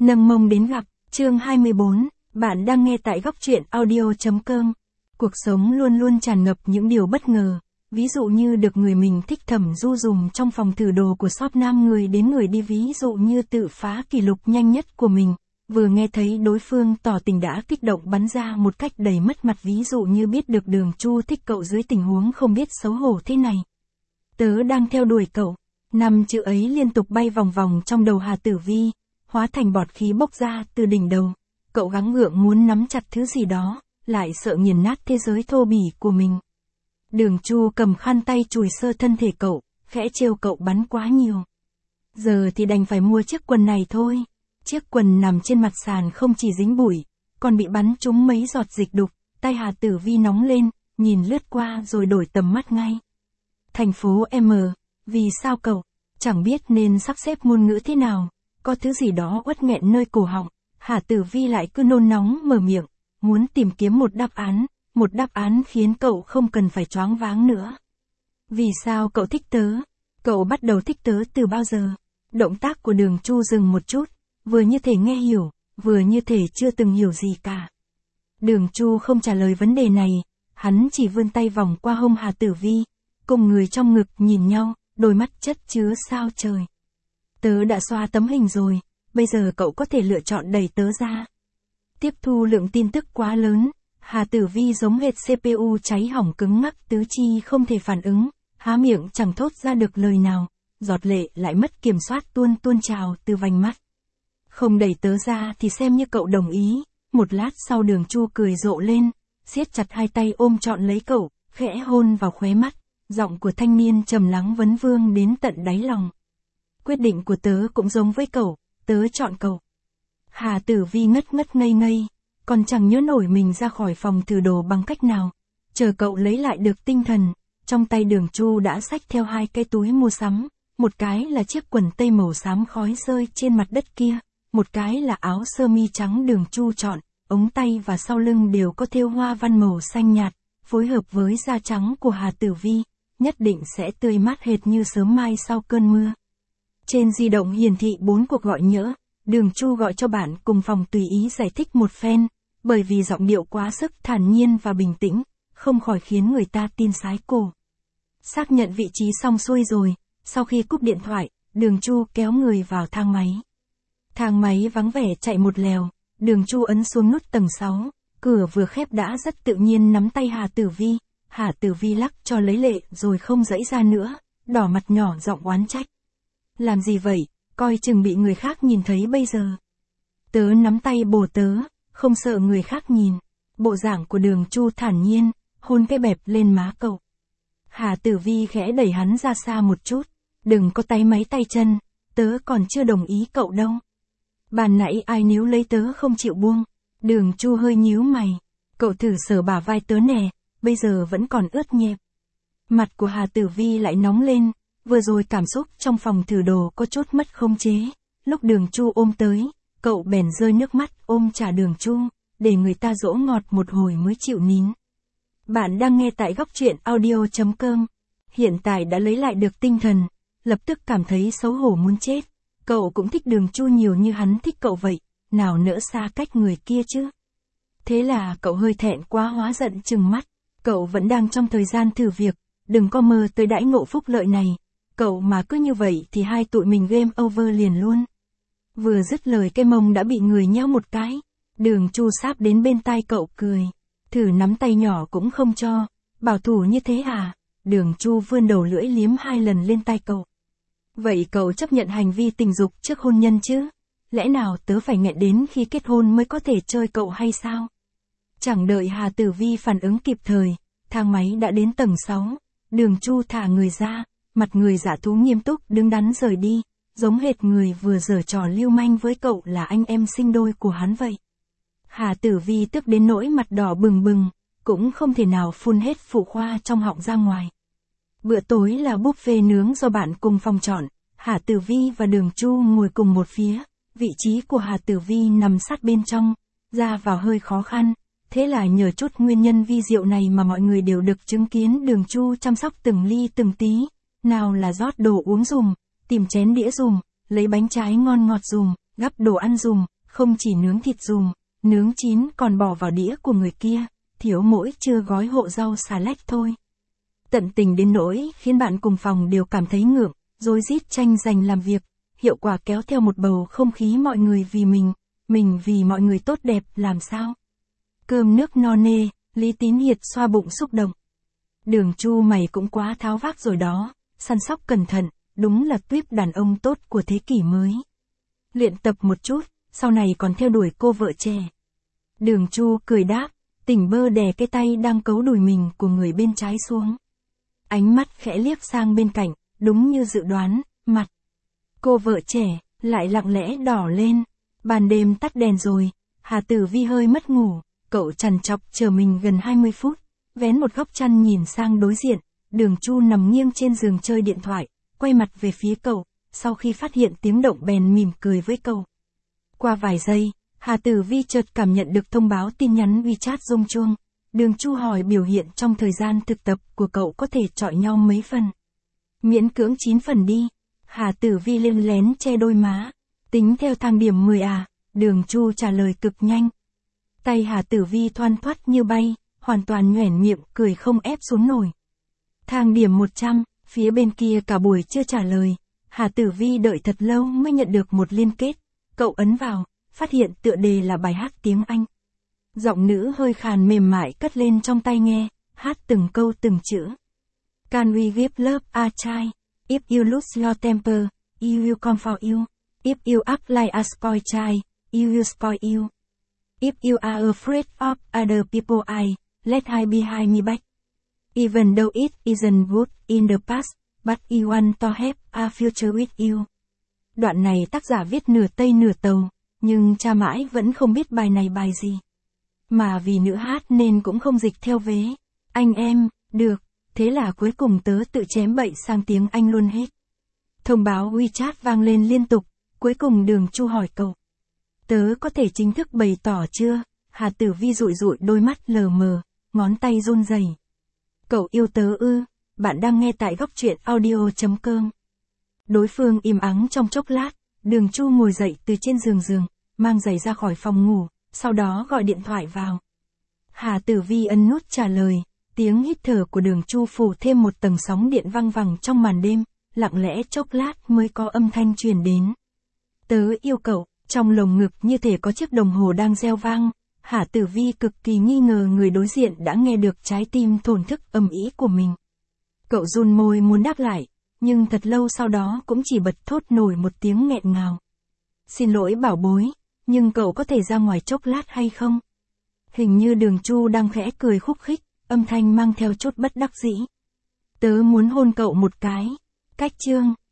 Nâng mông đến gặp, chương 24, bạn đang nghe tại góc truyện audio.com. Cuộc sống luôn luôn tràn ngập những điều bất ngờ, ví dụ như được người mình thích thẩm du dùng trong phòng thử đồ của shop nam người đến người đi, ví dụ như tự phá kỷ lục nhanh nhất của mình. Vừa nghe thấy đối phương tỏ tình đã kích động bắn ra một cách đầy mất mặt, ví dụ như biết được Đường Chu thích cậu dưới tình huống không biết xấu hổ thế này. Tớ đang theo đuổi cậu. 5 chữ ấy liên tục bay vòng vòng trong đầu Hà Tử Vi, hóa thành bọt khí bốc ra từ đỉnh đầu. Cậu gắng gượng muốn nắm chặt thứ gì đó, lại sợ nghiền nát thế giới thô bỉ của mình. Đường Chu cầm khăn tay chùi sơ thân thể cậu, khẽ trêu cậu bắn quá nhiều. Giờ thì đành phải mua chiếc quần này thôi. Chiếc quần nằm trên mặt sàn không chỉ dính bụi, còn bị bắn trúng mấy giọt dịch đục. Tay Hà Tử Vi nóng lên, nhìn lướt qua rồi đổi tầm mắt ngay. Thành phố M, vì sao cậu? Chẳng biết nên sắp xếp ngôn ngữ thế nào, có thứ gì đó uất nghẹn nơi cổ họng. Hà Tử Vi lại cứ nôn nóng mở miệng, muốn tìm kiếm một đáp án khiến cậu không cần phải choáng váng nữa. Vì sao cậu thích tớ? Cậu bắt đầu thích tớ từ bao giờ? Động tác của Đường Chu dừng một chút, vừa như thể nghe hiểu, vừa như thể chưa từng hiểu gì cả. Đường Chu không trả lời vấn đề này, hắn chỉ vươn tay vòng qua hông Hà Tử Vi, cùng người trong ngực nhìn nhau, đôi mắt chất chứa sao trời. Tớ đã xoa tấm hình rồi, bây giờ cậu có thể lựa chọn đẩy tớ ra. Tiếp thu lượng tin tức quá lớn, Hà Tử Vi giống hệt CPU cháy hỏng cứng ngắc, tứ chi không thể phản ứng, há miệng chẳng thốt ra được lời nào, giọt lệ lại mất kiểm soát tuôn trào từ vành mắt. Không đẩy tớ ra thì xem như cậu đồng ý. Một lát sau Đường Chu cười rộ lên, siết chặt hai tay ôm trọn lấy cậu, khẽ hôn vào khóe mắt, giọng của thanh niên trầm lắng vấn vương đến tận đáy lòng. Quyết định của tớ cũng giống với cậu, tớ chọn cậu. Hà Tử Vi ngất ngây, còn chẳng nhớ nổi mình ra khỏi phòng thử đồ bằng cách nào. Chờ cậu lấy lại được tinh thần, trong tay Đường Chu đã xách theo hai cái túi mua sắm, một cái là chiếc quần tây màu xám khói rơi trên mặt đất kia, một cái là áo sơ mi trắng Đường Chu chọn, ống tay và sau lưng đều có thêu hoa văn màu xanh nhạt, phối hợp với da trắng của Hà Tử Vi, nhất định sẽ tươi mát hệt như sớm mai sau cơn mưa. Trên di động hiển thị 4 cuộc gọi nhỡ, Đường Chu gọi cho bạn cùng phòng tùy ý giải thích một phen, bởi vì giọng điệu quá sức thản nhiên và bình tĩnh, không khỏi khiến người ta tin sái cổ. Xác nhận vị trí xong xuôi rồi, sau khi cúp điện thoại, Đường Chu kéo người vào thang máy. Thang máy vắng vẻ chạy một lèo, Đường Chu ấn xuống nút tầng 6, cửa vừa khép đã rất tự nhiên nắm tay Hà Tử Vi. Hà Tử Vi lắc cho lấy lệ rồi không dãy ra nữa, đỏ mặt nhỏ giọng oán trách. Làm gì vậy, coi chừng bị người khác nhìn thấy bây giờ. Tớ nắm tay bồ tớ, không sợ người khác nhìn. Bộ dạng của Đường Chu thản nhiên, hôn cái bẹp lên má cậu. Hà Tử Vi khẽ đẩy hắn ra xa một chút, đừng có táy máy tay chân, tớ còn chưa đồng ý cậu đâu. Ban nãy ai níu lấy tớ không chịu buông. Đường Chu hơi nhíu mày, cậu thử sờ bả vai tớ nè, bây giờ vẫn còn ướt nhẹp. Mặt của Hà Tử Vi lại nóng lên, vừa rồi cảm xúc trong phòng thử đồ có chút mất khống chế. Lúc Đường Chu ôm tới, cậu bèn rơi nước mắt ôm trả Đường Chu, để người ta dỗ ngọt một hồi mới chịu nín. Bạn đang nghe tại góc truyện audio.com. Hiện tại đã lấy lại được tinh thần, lập tức cảm thấy xấu hổ muốn chết. Cậu cũng thích Đường Chu nhiều như hắn thích cậu vậy, nào nỡ xa cách người kia chứ. Thế là cậu hơi thẹn quá hóa giận trừng mắt. Cậu vẫn đang trong thời gian thử việc, đừng có mơ tới đãi ngộ phúc lợi này. Cậu mà cứ như vậy thì hai tụi mình game over liền luôn. Vừa dứt lời cái mông đã bị người nhéo một cái. Đường Chu sáp đến bên tai cậu cười. Thử nắm tay nhỏ cũng không cho, bảo thủ như thế à? Đường Chu vươn đầu lưỡi liếm 2 lần lên tai cậu. Vậy cậu chấp nhận hành vi tình dục trước hôn nhân chứ? Lẽ nào tớ phải nghẹn đến khi kết hôn mới có thể chơi cậu hay sao? Chẳng đợi Hà Tử Vi phản ứng kịp thời, thang máy đã đến tầng 6. Đường Chu thả người ra, mặt người giả thú nghiêm túc đứng đắn rời đi, giống hệt người vừa giở trò lưu manh với cậu là anh em sinh đôi của hắn vậy. Hà Tử Vi tức đến nỗi mặt đỏ bừng, cũng không thể nào phun hết phụ khoa trong họng ra ngoài. Bữa tối là buffet nướng do bạn cùng phòng chọn, Hà Tử Vi và Đường Chu ngồi cùng một phía, vị trí của Hà Tử Vi nằm sát bên trong, ra vào hơi khó khăn, thế là nhờ chút nguyên nhân vi diệu này mà mọi người đều được chứng kiến Đường Chu chăm sóc từng ly từng tí, nào là rót đồ uống dùm, tìm chén đĩa dùm, lấy bánh trái ngon ngọt dùm, gắp đồ ăn dùm, không chỉ nướng thịt dùm, nướng chín còn bỏ vào đĩa của người kia, thiếu mỗi chưa gói hộ rau xà lách thôi. Tận tình đến nỗi khiến bạn cùng phòng đều cảm thấy ngượng, rối rít tranh giành làm việc, hiệu quả kéo theo một bầu không khí mọi người vì mình vì mọi người tốt đẹp làm sao. Cơm nước no nê, Lý Tín Hiệt xoa bụng xúc động. Đường Chu mày cũng quá tháo vác rồi đó, săn sóc cẩn thận, đúng là tuýp đàn ông tốt của thế kỷ mới. Luyện tập một chút, sau này còn theo đuổi cô vợ trẻ. Đường Chu cười đáp, tỉnh bơ đè cái tay đang cấu đùi mình của người bên trái xuống. Ánh mắt khẽ liếc sang bên cạnh, đúng như dự đoán, mặt cô vợ trẻ lại lặng lẽ đỏ lên. Ban đêm tắt đèn rồi, Hà Tử Vi hơi mất ngủ, cậu trằn trọc chờ mình gần 20 phút, vén một góc chăn nhìn sang đối diện, Đường Chu nằm nghiêng trên giường chơi điện thoại, quay mặt về phía cậu, sau khi phát hiện tiếng động bèn mỉm cười với cậu. Qua vài giây, Hà Tử Vi chợt cảm nhận được thông báo tin nhắn WeChat rung chuông. Đường Chu hỏi biểu hiện trong thời gian thực tập của cậu có thể chọi nhau mấy phần. Miễn cưỡng 9 phần đi. Hà Tử Vi lén lén che đôi má. Tính theo thang điểm 10 à? Đường Chu trả lời cực nhanh. Tay Hà Tử Vi thoăn thoắt như bay, hoàn toàn nhoẻn miệng cười không ép xuống nổi. Thang điểm 100, phía bên kia cả buổi chưa trả lời. Hà Tử Vi đợi thật lâu mới nhận được một liên kết. Cậu ấn vào, phát hiện tựa đề là bài hát tiếng Anh. Giọng nữ hơi khàn mềm mại cất lên trong tai nghe, hát từng câu từng chữ. Can we give love a try? If you lose your temper, you will come for you. If you act like a spoiled child, you will spoil you. If you are afraid of other people I, let hide behind me back. Even though it isn't good in the past, but you want to have a future with you. Đoạn này tác giả viết nửa Tây nửa Tàu, nhưng cha mãi vẫn không biết bài này bài gì. Mà vì nữ hát nên cũng không dịch theo vế. Anh em, được, thế là cuối cùng tớ tự chém bậy sang tiếng Anh luôn hết. Thông báo WeChat vang lên liên tục, cuối cùng Đường Chu hỏi cậu. Tớ có thể chính thức bày tỏ chưa? Hà Tử Vi dụi dụi đôi mắt lờ mờ, ngón tay run rẩy. Cậu yêu tớ ư? Bạn đang nghe tại góc truyện audio.com. Đối phương im ắng trong chốc lát, Đường Chu ngồi dậy từ trên giường, mang giày ra khỏi phòng ngủ, sau đó gọi điện thoại vào. Hà Tử Vi ấn nút trả lời, tiếng hít thở của Đường Chu phủ thêm một tầng sóng điện văng vẳng trong màn đêm, lặng lẽ chốc lát mới có âm thanh truyền đến. Tớ yêu cậu, trong lồng ngực như thể có chiếc đồng hồ đang reo vang. Hà Tử Vi cực kỳ nghi ngờ người đối diện đã nghe được trái tim thổn thức âm ý của mình. Cậu run môi muốn đáp lại, nhưng thật lâu sau đó cũng chỉ bật thốt nổi một tiếng nghẹn ngào. Xin lỗi bảo bối, nhưng cậu có thể ra ngoài chốc lát hay không? Hình như Đường Chu đang khẽ cười khúc khích, âm thanh mang theo chút bất đắc dĩ. Tớ muốn hôn cậu một cái. Cách chương.